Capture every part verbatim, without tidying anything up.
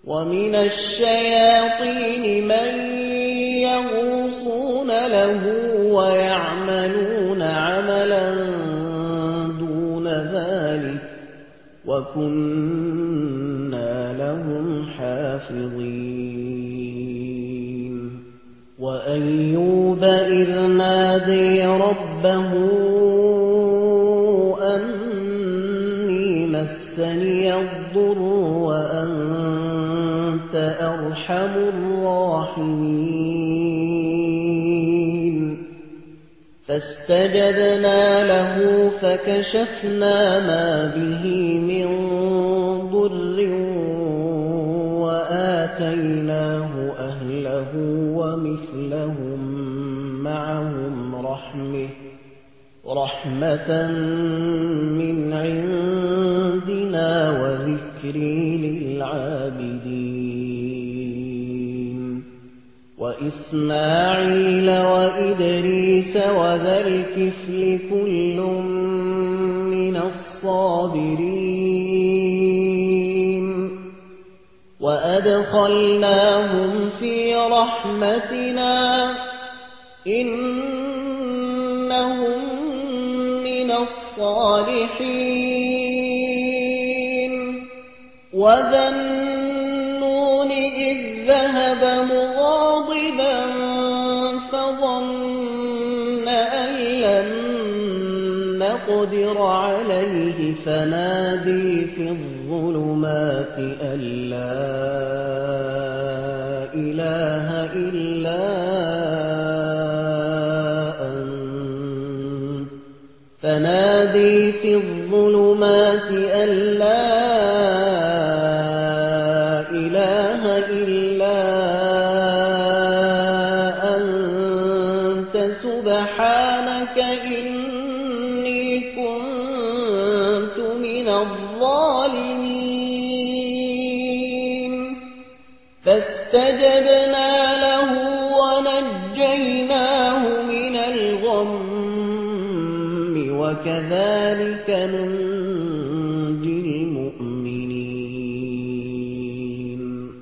ومن الشياطين من يغوصون له ويعملون عملا دون ذلك وكنا لهم حافظين وأيوب إذ نادي ربه أني مسني الضر وأنت أرحم الراحمين فاستجبنا له فكشفنا ما به من ضر وآتيناه أهله ومثلهم معهم رحمة رحمة من عندنا وذكر للعابدين وإسماعيل وإدريس وذا الكفل كل من الصابرين وأدخلناهم في رحمتنا إنهم من الصالحين وذا النون إذ ذهب مغاضبا فظن أن لن نقدر عليه فنادي في الظلمات أن لا إله إلا أنت فنادي في الظلمات أن لا إله إلا أنت سبحانك إني كنت من الظالمين فاستجبنا له ونجيناه من الغم وكذلك ننجي المؤمنين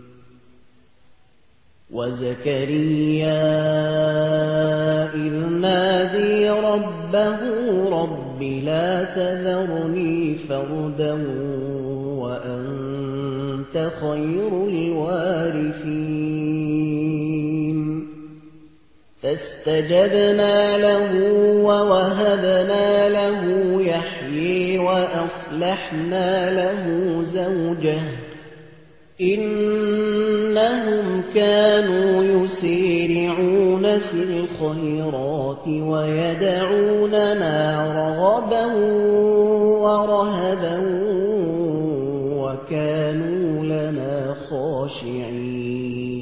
وزكريا إذ نادي ربه رب لا تذرني فردا وأنت خير الوارثين فاستجبنا له ووهبنا له يحيى وأصلحنا له زوجه إنهم كانوا يسارعون في الخيرات ويدعوننا رغبا ورهبا وكانوا لنا خاشعين